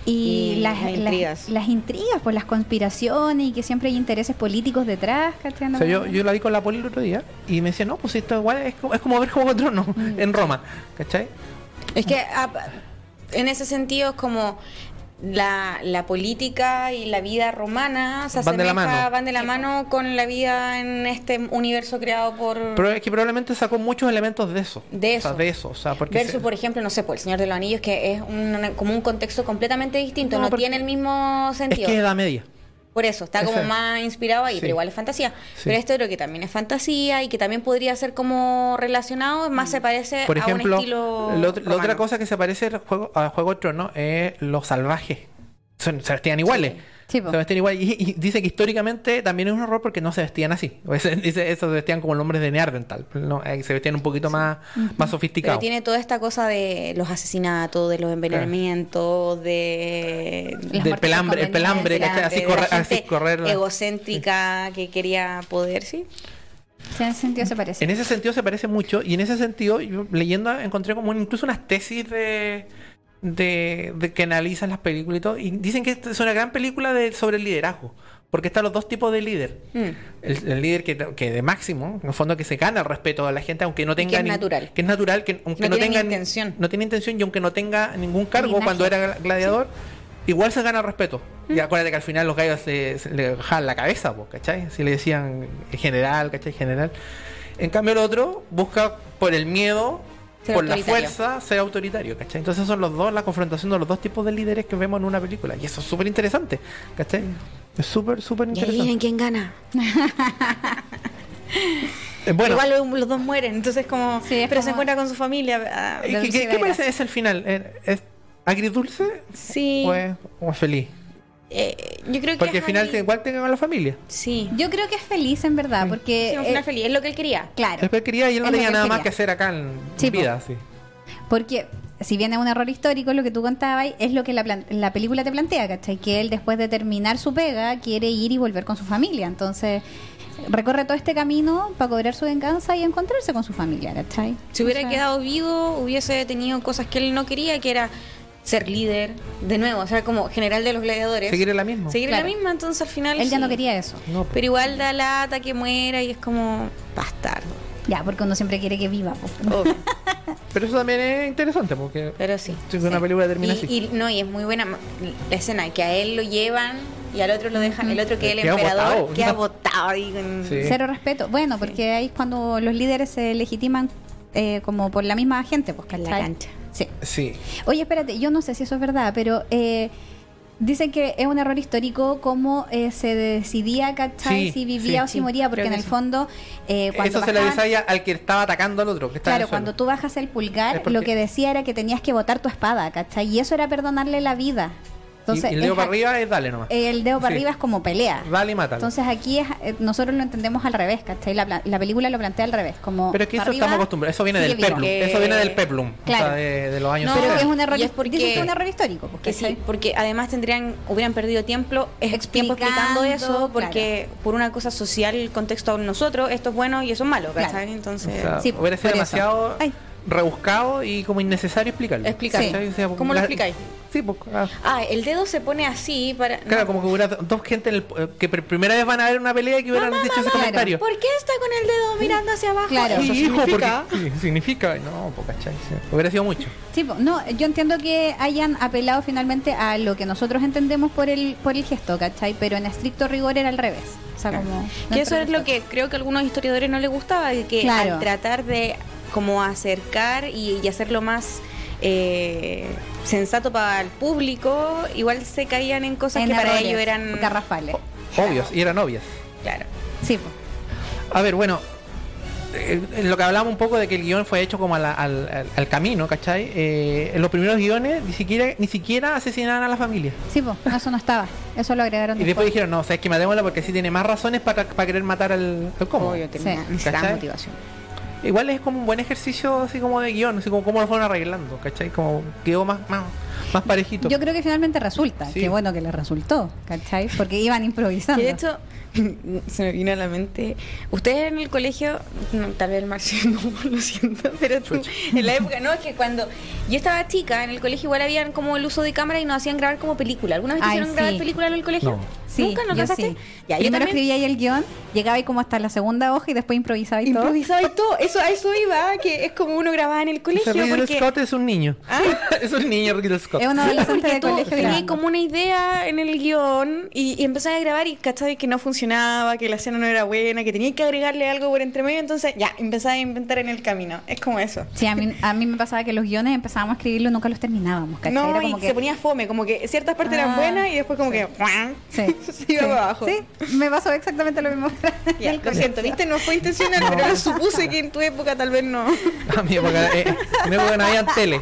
Y intrigas. las intrigas, pues las conspiraciones y que siempre hay intereses políticos detrás, ¿cachai? O sea, yo la vi con la Poli el otro día y me decía, no, pues esto igual es como ver Juego de Tronos en Roma, ¿cachai? Es que en ese sentido es como la política y la vida romana se Van de la mano. van de la mano con la vida en este universo creado por... Pero es que probablemente sacó muchos elementos de eso. De O sea, eso. de eso. O sea, porque Versus, por ejemplo, no sé, por El Señor de los Anillos, que es como un contexto completamente distinto, No, no porque tiene el mismo es sentido. que es Edad Media. Por eso, está como Ese- más inspirado ahí, sí. pero igual es fantasía. Sí. Pero esto creo que también es fantasía y que también podría ser como relacionado, más se parece Por a un ejemplo, estilo la otra romano. cosa que se parece a Juego de Tronos es los salvajes. Se vestían iguales. Sí, po. Se vestían igual. Y dice que históricamente también es un error porque no se vestían así. Dice eso, se vestían como los hombres de Neandertal. No, se vestían un poquito más Pero sofisticados. tiene toda esta cosa de los asesinatos, de los envenenamientos, de... Las Del muertes pelambre, el pelambre, convenientes, ¿cachai? de la Así gente correr. egocéntrica que quería poder, ¿sí? Sí, en ese sentido se parece. En ese sentido se parece mucho. Y en ese sentido, yo leyendo encontré como incluso unas tesis de que analizan las películas y todo. Y dicen que esta es una gran película sobre el liderazgo. Porque están los dos tipos de líder. El líder que de máximo, en el fondo que se gana el respeto de la gente, aunque no tenga... que es natural. Que es natural, que aunque No no, tiene tenga... ni intención. No tiene intención y aunque no tenga ningún cargo Linaje. cuando era gladiador, igual se gana el respeto. Y acuérdate que al final los gallos se le bajaban la cabeza, po, ¿cachai? Si le decían general, ¿cachai? General. En cambio el otro busca por el miedo... Ser por la autoritario. fuerza, ser autoritario, ¿cachai? Entonces son los dos, la confrontación de los dos tipos de líderes que vemos en una película. Y eso es súper interesante, ¿cachai? Es súper, súper Y ahí interesante. miren quién gana. Bueno, Igual los dos mueren, entonces como... Sí, es pero se como- encuentra con su familia. ¿qué parece es el final? ¿Es agridulce Sí. o es feliz? Yo creo que Porque al es final ahí. igual tenga con la familia. Sí. Yo creo que es feliz en verdad, porque Sí, un final feliz, es lo que él quería. claro, Después quería y él no Es lo tenía que nada más quería. que hacer acá en Sí, po. vida, sí. porque si bien es un error histórico lo que tú contabas, es lo que la película te plantea, ¿cachai? Que él después de terminar su pega quiere ir y volver con su familia, entonces recorre todo este camino para cobrar su venganza y encontrarse con su familia, ¿cachai? Si hubiera O sea, quedado vivo, hubiese tenido cosas que él no quería, que era ser líder, de nuevo, o sea, como general de los gladiadores. Seguir en la misma. Seguir Claro. en la misma, entonces al final él ya sí. no quería eso. No, Pero igual da lata que muera y es como bastardo. Ya, porque uno siempre quiere que viva. Pues. Obvio, pero eso también es interesante porque pero sí. si una película termina así. Y es muy buena la escena, que a él lo llevan y al otro lo dejan, el otro que es el Queda emperador botado. queda botado ahí con... Sí. Cero respeto. Bueno, porque ahí es cuando los líderes se legitiman como por la misma gente, pues, En la ¿cachai? cancha. Sí. Sí. Oye, espérate, yo no sé si eso es verdad, pero dicen que es un error histórico cómo se decidía, ¿cachai? Sí, si vivía sí, o si sí, moría, porque creo en que el sí. fondo, cuando Eso se le bajaban- decía al que estaba atacando al otro. Que estaba en Claro, el suelo. cuando tú bajas el Es pulgar, porque- lo que decía era que tenías que botar tu espada, ¿cachai? Y eso era perdonarle la vida. Entonces, y el dedo es para a- arriba es dale nomás. el dedo para Sí. arriba es como pelea. Dale y mátalo. Entonces aquí nosotros lo entendemos al revés, ¿cachai? La película lo plantea al revés, como Pero es que eso arriba, estamos acostumbrados. Eso viene sigue del viva. peplum. Que- Eso viene del peplum. Claro. O sea, de los años No, Pero 60. que es un error, y es porque- dices que es un error histórico, pues, Que ¿cachai? sí, porque además hubieran perdido tiempo explicando Explicando, eso, porque por una cosa social, el contexto de nosotros, esto es bueno y eso es malo, ¿cachai? Claro. Entonces, O sea, Sí, hubiera sido por eso. demasiado Ay. rebuscado y como innecesario explicarlo. Explicar. ¿Cachai? O sea, ¿Cómo lo explicáis? Sí, pues, el dedo se pone así para... claro, no. como que hubiera dos gente que por primera vez van a ver una pelea y que hubieran dicho ese claro. comentario. ¿Por qué está con el dedo mirando hacia abajo? Claro. Sí, Eso hijo, significa... porque sí, significa. No, pues, ¿cachai? Sí. Hubiera sido mucho. Sí, po, no, yo entiendo que hayan apelado finalmente a lo que nosotros entendemos por el gesto, ¿cachai? Pero en estricto rigor era al revés. O sea, Claro. como... Que eso nuestro es lo gesto. que creo que a algunos historiadores no les gustaba, de que Claro. al tratar de como acercar y hacerlo más sensato para el público, igual se caían en cosas En que para errores ellos eran... garrafales. Obvios, y eran obvias. Claro. Sí, po. A ver, bueno, en lo que hablamos un poco de que el guión fue hecho como al camino, ¿cachai? En los primeros guiones ni siquiera asesinaban a la familia. Sí, po, no, eso no estaba. Eso lo agregaron Y después dijeron, no, o sea, es que matémosla porque sí tiene más razones para querer matar al cómodo. Obvio, Sí. necesitaba ¿Cachai? motivación. Igual es como un buen ejercicio así como de guión, así como cómo lo fueron arreglando, ¿cachai? Como quedó más parejito. Yo creo que finalmente resulta. Sí. Qué bueno que le resultó, ¿cachai? Porque iban improvisando. Que de hecho, Se me vino a la mente. Ustedes en el colegio, no, tal vez el Marcio no, lo siento, pero tú, en la época, no, es que cuando yo estaba chica, en el colegio igual habían como el uso de cámara y nos hacían grabar como película. ¿Alguna vez te hicieron grabar película en el colegio? No. Sí, ¿Nunca? ¿No yo pensaste? sí. Ya, yo Primero también escribía ahí el guión, llegaba ahí como hasta la segunda hoja y después improvisaba y todo. improvisaba y todo. A eso iba, que es como uno grababa en el colegio. Ese Ridley Porque Scott es un niño. Es un niño Ridley Scott. Es un adolescente porque de tú colegio tenías grabando. como una idea en el guión y empezabas a grabar y cachabas que no funcionaba, que la escena no era buena, que tenías que agregarle algo por entre medio, entonces ya, empezabas a inventar en el camino. Es como eso. Sí, a mí me pasaba que los guiones empezábamos a escribirlos y nunca los terminábamos, ¿cachai? No, Era y como que... se ponía fome, como que ciertas partes eran buenas y después como que Sí, se iba para abajo. Sí, me pasó exactamente lo mismo. Ya, En el lo colegio. siento, viste, no fue intencional, No. pero supuse que en tu época tal vez no. A mi época, en mi época no había tele.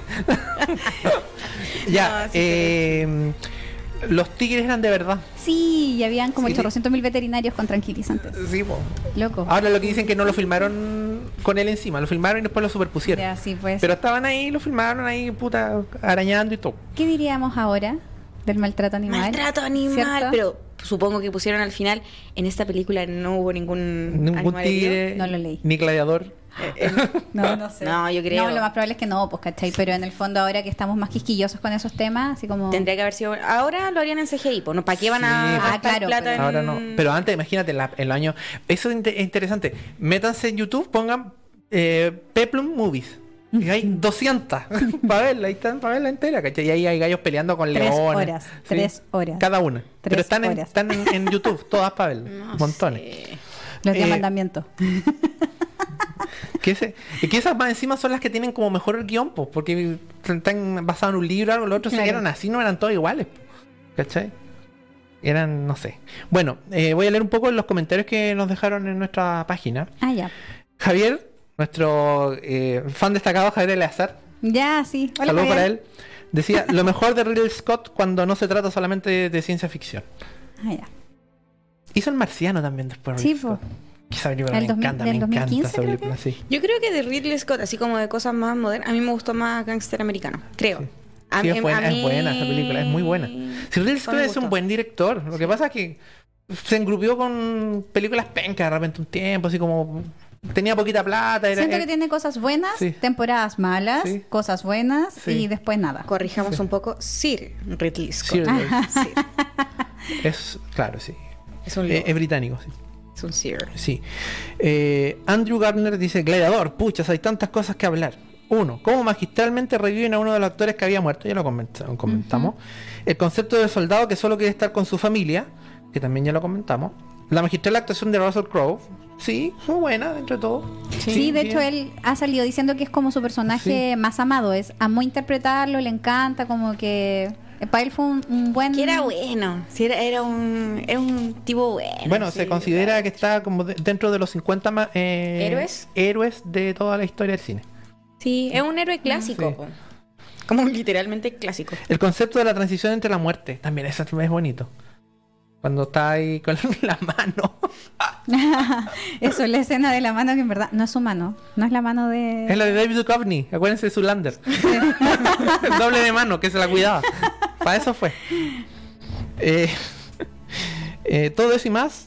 Ya, No, sí, los tigres eran de verdad. Sí, y habían como Sí. 800.000 veterinarios con tranquilizantes. Sí, po. Loco. Ahora lo que dicen que no lo filmaron con él encima, lo filmaron y después lo superpusieron. Ya, sí, pues. Pero estaban ahí, lo filmaron ahí, puta, arañando y todo. ¿Qué diríamos ahora del maltrato animal? Maltrato animal, ¿Cierto? pero supongo que pusieron al final, en esta película no hubo ningún Ningún animal herido. tigre, No lo leí. ni gladiador. No sé. No, yo creo. No, lo más probable es que no, pues, ¿cachai? Pero en el fondo, ahora que estamos más quisquillosos con esos temas, así como. Tendría que haber sido. Ahora lo harían en CGI, pues no, ¿para qué van Sí, a pues. gastar claro, plata pero en... Ahora no. Pero antes, imagínate, en el año. Eso es interesante. Métanse en YouTube, pongan Peplum Movies. Y hay 200 para verla, ahí están para verla entera, ¿cachai? Y ahí hay gallos peleando con 3 leones. horas, ¿sí? 3 horas. Cada una. Pero están, horas. están en YouTube, todas para verla. No montones. sé. Los 10 Eh, mandamientos. Que esas más encima son las que tienen como mejor el guión, pues, porque están basados en un libro, algo, los otros Claro. eran así, no eran todos iguales, po, ¿cachai? Eran, no sé. Bueno, voy a leer un poco los comentarios que nos dejaron en nuestra página. Ah, ya. Javier, nuestro fan destacado, Javier Eleazar, Ya, sí. Hola, saludos Javier. para él, decía, lo mejor de Ridley Scott cuando no se trata solamente de ciencia ficción. Ah, ya. Hizo El Marciano también después. Sí, Ridley po. Scott. Esa película El me 2000 encanta, del me encanta 2015 esa creo película, sí. Yo creo que de Ridley Scott, así como de cosas más modernas, a mí me gustó más Gangster Americano, creo. Sí. A Sí, mí- es buena, a es buena esa película, es muy buena. Si Ridley Eso Scott me es un gustó. buen director, lo que pasa es que se engrupió con películas pencas de repente un tiempo, así como tenía poquita plata. Siento que tiene cosas buenas, Sí. temporadas malas, Sí. cosas buenas Sí. y después nada. Corrijamos un poco, Sir Ridley Scott. Sí, Sir. es, claro, sí. Es un Es británico, sí. Es un Sir. Sí. Andrew Gardner dice, Gladiador, puchas, hay tantas cosas que hablar. Uno, cómo magistralmente reviven a uno de los actores que había muerto, ya lo comentamos. El concepto del soldado que solo quiere estar con su familia, que también ya lo comentamos. La magistral actuación de Russell Crowe, sí, muy buena dentro de todo. Sí, de bien. hecho él ha salido diciendo que es como su personaje más amado, amó interpretarlo, le encanta, como que para él fue un buen... Que era bueno. Sí, era un tipo bueno. Bueno, sí, se considera claro. que está como dentro de los 50 más ¿Héroes? héroes de toda la historia del cine. Sí, es un héroe clásico. Sí. po. Como literalmente clásico. El concepto de la transición entre la muerte, también eso es bonito. Cuando está ahí con la mano. Eso, la escena de la mano que en verdad no es su mano, no es la mano de... Es la de David Duchovny, acuérdense de Zoolander. El doble de mano, que se la cuidaba. Para eso fue. Todo eso y más.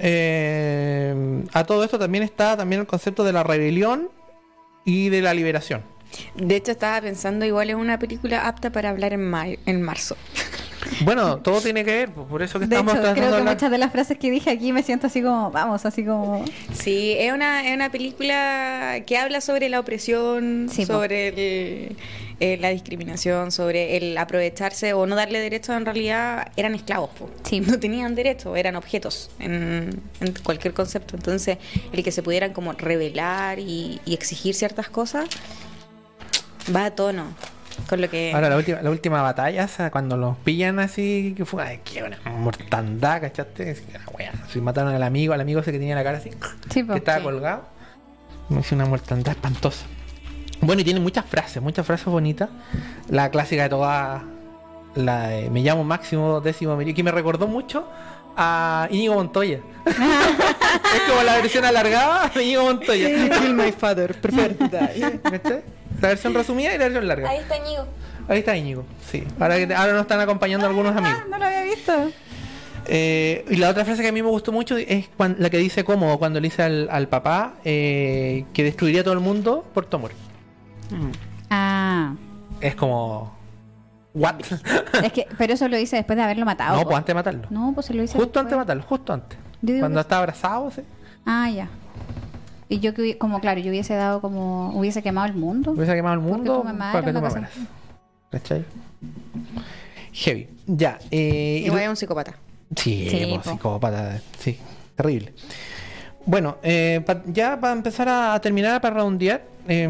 A todo esto también está también el concepto de la rebelión y de la liberación. De hecho, estaba pensando, igual es una película apta para hablar en marzo. Bueno, todo tiene que ver, por eso que De estamos hecho, tratando creo de que hablar. muchas de las frases que dije aquí me siento así como, vamos, así como... Sí, es una película que habla sobre la opresión, Sí, po. sobre la discriminación, sobre el aprovecharse o no darle derechos. En realidad eran esclavos, po. Sí. No tenían derechos, eran objetos en cualquier concepto. Entonces, el que se pudieran como rebelar y exigir ciertas cosas va a tono con lo que... Ahora, la última batalla, o sea, cuando los pillan así, que fue, ay, qué una mortandad, ¿cachaste? Si mataron al amigo ese que tenía la cara así, Sí, po. que estaba Sí. colgado. Es una mortandad espantosa. Bueno, y tiene muchas frases bonitas. La clásica de todas, la de me llamo Máximo Décimo Meridio, que me recordó mucho a Íñigo Montoya. Es como la versión alargada de Íñigo Montoya. Kill my father, perfecto. ¿Viste? La versión resumida y la versión larga. Ahí está Ñigo. Ahí está Íñigo, sí. Ahora nos están acompañando algunos amigos. Ah, no lo había visto. Y la otra frase que a mí me gustó mucho es la que dice cómodo, cuando le dice al papá que destruiría todo el mundo por tu amor. Ah. Es como... ¿What? Es que, pero eso lo dice después de haberlo matado. No, po. pues antes de matarlo. No, pues se lo dice Justo después. antes de matarlo, justo antes. Yo digo Cuando que- está abrazado, sí. Ah, ya. Y yo que como, claro, yo hubiese dado como... Hubiese quemado el mundo. Hubiese quemado el Porque mundo tú me matas, para que tú una me cosa mueras. así. ¿Cachai? Heavy. Ya. Igual es un psicópata. Sí, Sí, pues, po. psicópata. Sí, terrible. Bueno, ya para empezar a terminar, para redondear,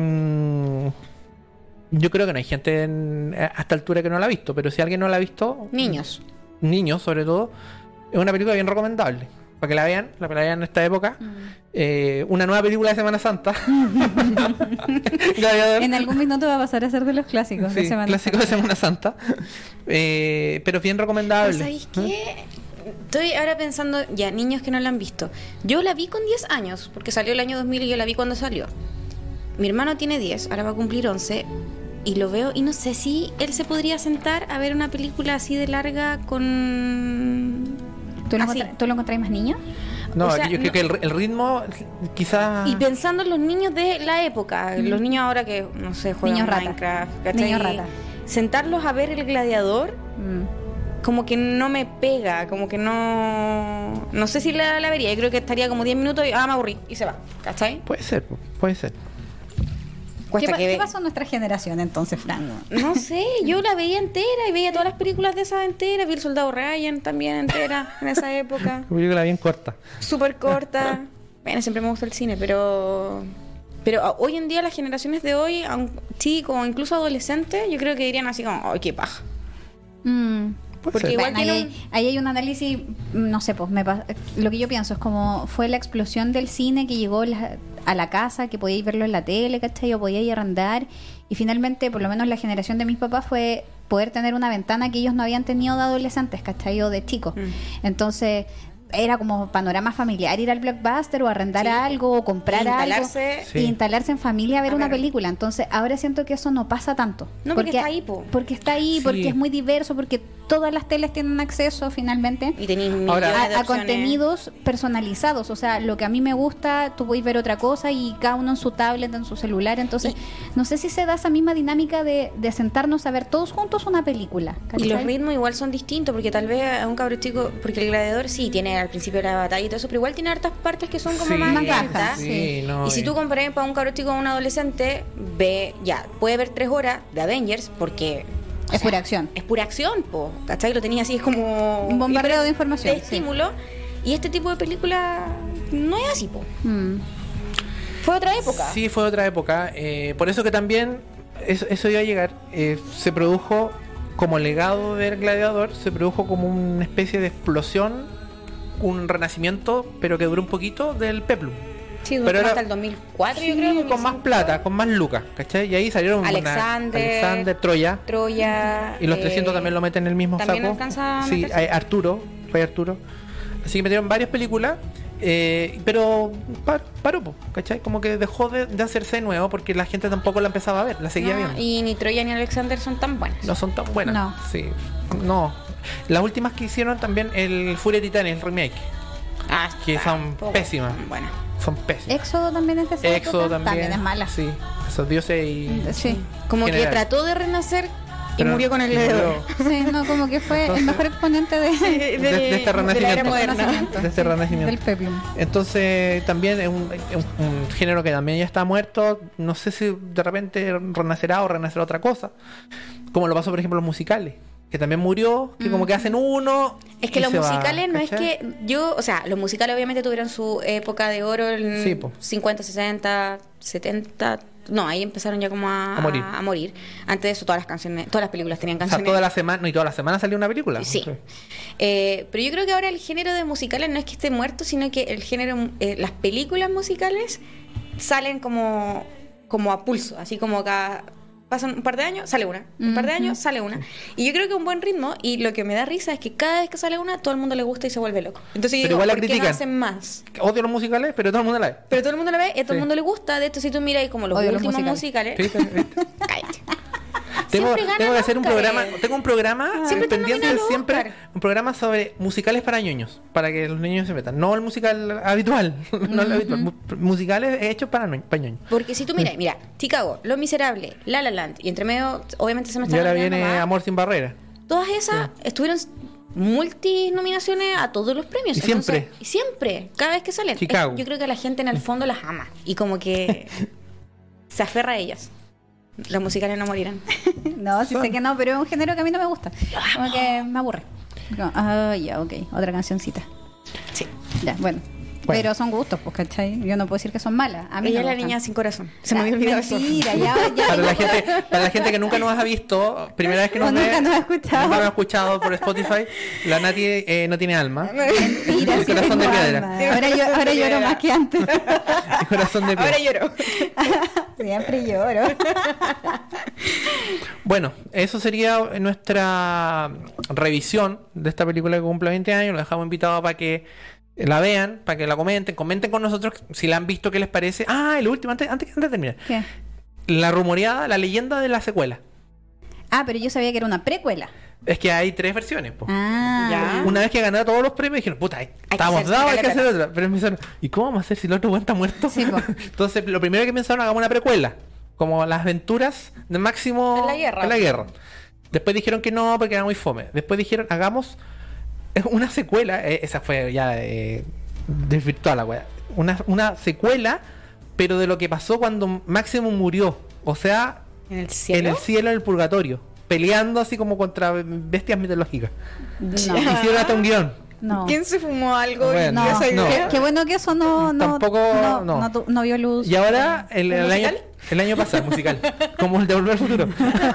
yo creo que no hay gente a esta altura que no la ha visto, pero si alguien no la ha visto, Niños. niños sobre todo, es una película bien recomendable. Para que la vean en esta época. Una nueva película de Semana Santa. Gladiador. En algún minuto va a pasar a ser de los clásicos de Sí, Semana clásico de Santa. Semana Santa. Pero bien recomendable. ¿Sabéis qué? Estoy ahora pensando, ya, niños que no la han visto. Yo la vi con 10 años, porque salió el año 2000 y yo la vi cuando salió. Mi hermano tiene 10, ahora va a cumplir 11, y lo veo, y no sé si él se podría sentar a ver una película así de larga con... ¿Tú lo, así. ¿Tú lo encontrás más niño? No, O sea, yo creo no- que el ritmo quizás... Y pensando en los niños de la época, los niños ahora que, no sé, juegan Niños rata. Minecraft, ¿cachai? Niños rata. Sentarlos a ver El Gladiador, como que no me pega, como que no... No sé si la vería, yo creo que estaría como 10 minutos y me aburrí, y se va, ¿cachai? Puede ser, puede ser. Cuesta que ¿Qué ve- pasó en nuestra generación entonces, Fran? No sé, yo la veía entera y veía todas las películas de esas enteras, vi El Soldado Ryan también entera en esa época, Una película bien corta. súper corta. Bueno, siempre me gusta el cine, pero hoy en día las generaciones de hoy, chicos o incluso adolescentes, yo creo que dirían así como, ¡ay, qué paja! Puede Porque ser. igual Bueno, tiene ahí hay un análisis, no sé, pues lo que yo pienso es como fue la explosión del cine que llegó a la casa, que podíais verlo en la tele, ¿cachai? O podíais arrendar. Y finalmente, por lo menos la generación de mis papás fue poder tener una ventana que ellos no habían tenido de adolescentes, ¿cachai? O de chicos. Entonces, era como panorama familiar ir al Blockbuster o arrendar Sí. algo o comprar Instalarse. algo Sí. y instalarse en familia a ver A una ver. película. Entonces, ahora siento que eso no pasa tanto. No, porque está ahí, po. Porque está ahí, Sí. porque es muy diverso, porque todas las teles tienen acceso finalmente Y tenéis Ahora- millones de a opciones. contenidos personalizados. O sea, lo que a mí me gusta, tú puedes ver otra cosa y cada uno en su tablet, en su celular. Entonces, no sé si se da esa misma dinámica de sentarnos a ver todos juntos una película. Y los ¿cachai? ritmos igual son distintos, porque tal vez a un cabro chico, porque el gladiador sí tiene al principio la batalla y todo eso, pero igual tiene hartas partes que son como Sí, más Más lentas. bajas, sí, no, Y si tú comparas para un cabro chico o un adolescente, puede ver 3 horas de Avengers porque Es pura acción. es pura acción, po, ¿cachai? Lo tenía así, es como Un bombardeo hiper- de información, de sí. estímulo. Y este tipo de película no es así, po. Mm. Fue otra época. Sí, fue otra época. Por eso que también, eso iba a llegar, se produjo como legado del Gladiador, se produjo como una especie de explosión, un renacimiento, pero que duró un poquito del Peplum. Sí, duró Pero era- hasta el 2004, yo Sí, creo. con más 2005. plata, con más lucas, ¿cachai? Y ahí salieron Alexander, Troya. Troya. Y los 300 también lo meten en el mismo también saco. alcanza a Sí, meterse. hay Rey Arturo. Así que metieron varias películas, pero paró, po, ¿cachai? Como que dejó de hacerse de nuevo porque la gente tampoco la empezaba a ver, la seguía No, viendo. y ni Troya ni Alexander son tan buenas. No son tan buenas. No. Sí, no. Las últimas que hicieron también, el Furia de Titanes, el remake, que son pésimas. Bueno, son pésimas. Éxodo también es de esa Éxodo época. también. es mala. Sí, esos dioses y... Sí. como General. que trató de renacer y Pero- murió con el y gladiador. Sí, no, como que fue Entonces- el mejor exponente de, de este la era renacimiento. moderna. De este renacimiento. del Peplum. Entonces también es un género que también ya está muerto. No sé si de repente renacerá o renacerá otra cosa. Como lo pasó por ejemplo los musicales. Que también murió, que como que hacen uno. Es que y los se va, musicales no es ¿cachai? que o sea, los musicales obviamente tuvieron su época de oro en Sí, po. 50, 60, 70. No, ahí empezaron ya como A morir. a morir. Antes de eso todas las canciones, todas las películas tenían O sea, canciones. toda la semana, y toda la semana salió una película. Sí. Pero yo creo que ahora el género de musicales no es que esté muerto, sino que el género, las películas musicales salen como a pulso, así como cada... Pasan un par de años, sale una. Un par de años, sale una. Y yo creo que un buen ritmo, y lo que me da risa es que cada vez que sale una, todo el mundo le gusta y se vuelve loco. Entonces yo Pero digo, igual la ¿por qué no critican. hacen más? Odio los musicales, pero todo el mundo la ve. Pero todo el mundo la ve y a todo Sí. el mundo le gusta. De esto, si tú miras como los Odio los últimos musicales. musicales... ¿Viste? ¿Viste? Cállate. Tengo Siempre ganan que hacer un Óscares. programa. Tengo un programa Siempre están pendiente nominados siempre. Óscar. Un programa sobre musicales para ñoños. Para que los niños se metan. No el musical habitual. No el habitual. Musicales hechos para ñoños. Porque si tú miras, mira, Chicago, Los Miserables, La La Land, y entre medio, obviamente se me Y están ahora olvidando viene más. Amor sin barreras. Todas esas estuvieron multinominaciones a todos los premios. Y siempre. Y siempre, cada vez que salen. Chicago. Yo creo que la gente en el fondo las ama. Y como que se aferra a ellas. Los musicales no morirán. No, sí sé que no, pero es un género que a mí no me gusta. Como que me aburre. Como, ya, ok. Otra cancioncita. Sí. Ya, bueno. Pero son gustos, pues, ¿cachai? Yo no puedo decir que son malas. A mí Ella me es la gustan. niña sin corazón. Se me había olvidado eso. Mentira, ya Para la gente que nunca nos ha visto, primera vez que nos O ve, nunca nos ha escuchado. nunca nos ha escuchado por Spotify, la Nati no tiene alma. Mentira, El sí corazón de tengo piedra. alma. Ahora lloro más que antes. El corazón de piedra. Ahora lloro. Siempre lloro. Bueno, eso sería nuestra revisión de esta película que cumple 20 años. Lo dejamos invitado para que la vean, para que la comenten con nosotros si la han visto, qué les parece. Y lo último, antes de terminar. ¿Qué? La rumoreada, la leyenda de la secuela. Pero yo sabía que era una precuela. Es que hay 3 versiones, po. Ya. Una vez que ganó todos los premios, dijeron, puta, estamos hacer- dados, hay que sacarle hacer otra. Pero empezaron, ¿y cómo vamos a hacer si el otro weón está muerto? Sí, po. Entonces, lo primero que pensaron, hagamos una precuela. Como las aventuras de Máximo En la guerra. en la guerra. Después dijeron que no, porque era muy fome. Después dijeron, hagamos una secuela. Esa fue ya desvirtuada la weá. Una secuela, pero de lo que pasó cuando Máximo murió. O sea, ¿En el cielo? en el cielo, en el purgatorio. Peleando así como contra bestias mitológicas. No. Hicieron hasta un guión. No. ¿Quién se fumó algo? Bueno, y dio esa no. idea? Qué bueno que eso no Tampoco, no. no vio luz. Y ahora, el año, musical? el año pasado, musical, como el de Volver al Futuro.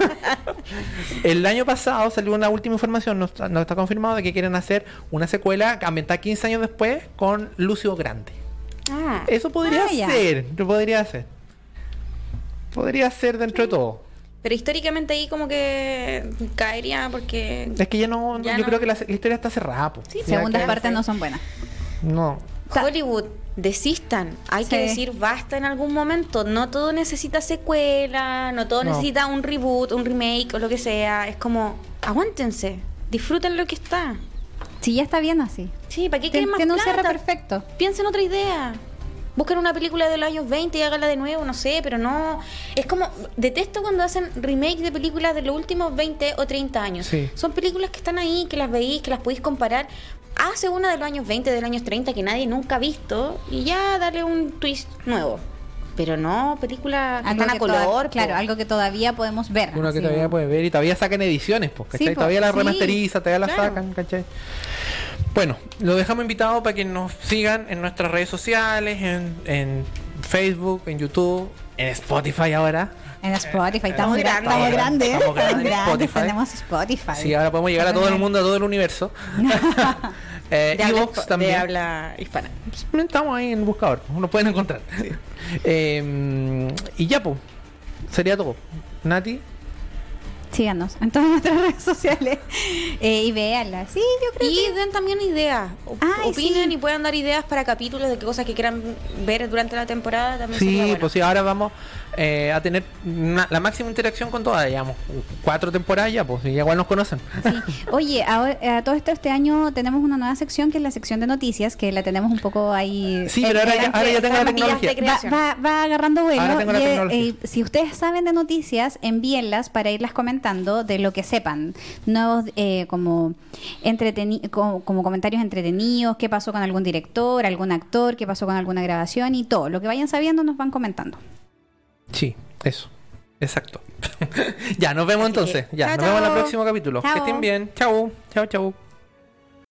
El año pasado salió una última información, no está confirmado, de que quieren hacer una secuela ambientada 15 años después con Lucio Grande. Eso podría ya. ser, lo podría ser. Podría ser dentro de todo. Pero históricamente ahí como que caería porque... Es que ya no, Ya yo no. creo que la historia está cerrada. Po. Sí, Ya Segundas que- partes no son buenas. No. Hollywood, desistan. Hay que Sí. decir basta en algún momento. No todo necesita secuela, no todo No. necesita un reboot, un remake o lo que sea. Es como, aguántense, disfruten lo que está. Sí, ya está bien así. Sí, ¿para qué quieren más Tiene un plata? cierre perfecto. Piensen otra idea. Busquen una película de los años 20 y háganla de nuevo, no sé, pero no... Es como... Detesto cuando hacen remake de películas de los últimos 20 o 30 años. Sí. Son películas que están ahí, que las veis, que las podéis comparar. Hace una de los años 20, de los años 30 que nadie nunca ha visto y ya dale un twist nuevo. Pero no películas que están a color. Claro, algo que todavía podemos ver. Uno que así. todavía puede ver y todavía sacan ediciones, pues, ¿cachai? Sí, po, todavía la sí. remasterizan, todavía la Claro. sacan, ¿cachai? Bueno, lo dejamos invitado para que nos sigan en nuestras redes sociales, en Facebook, en YouTube, en Spotify ahora. En Spotify, estamos grandes. Estamos grandes. Estamos grandes en Spotify. Tenemos Spotify. Sí, ahora podemos llegar a todo el mundo, a todo el universo. De habla, Evox también. de habla hispana. Estamos ahí en el buscador, nos pueden encontrar. Y ya, pues, sería todo. Nati, Síganos en todas nuestras redes sociales y véanlas. Sí, yo creo Y den también ideas. Ay, Opinen sí. y puedan dar ideas para capítulos de qué cosas que quieran ver durante la temporada. También sería sí, bueno. pues sí, ahora vamos a tener la máxima interacción con todas, digamos, 4 temporadas ya, pues, y igual nos conocen. Sí. Oye, ahora, todo esto este año tenemos una nueva sección que es la sección de noticias, que la tenemos un poco ahí. Sí, pero ahora ya tengo la zapatillas tecnología. de creación. Va agarrando vuelo. Ahora tengo la y, tecnología. si ustedes saben de noticias, envíenlas para irlas comentando de lo que sepan. Nuevos como comentarios entretenidos, qué pasó con algún director, algún actor, qué pasó con alguna grabación y todo. Lo que vayan sabiendo nos van comentando. Sí, eso. Exacto. Ya, nos vemos Así que, entonces. Ya, chao, nos vemos en el chao. próximo capítulo. Chao. Que estén bien. Chau. Chau, chau.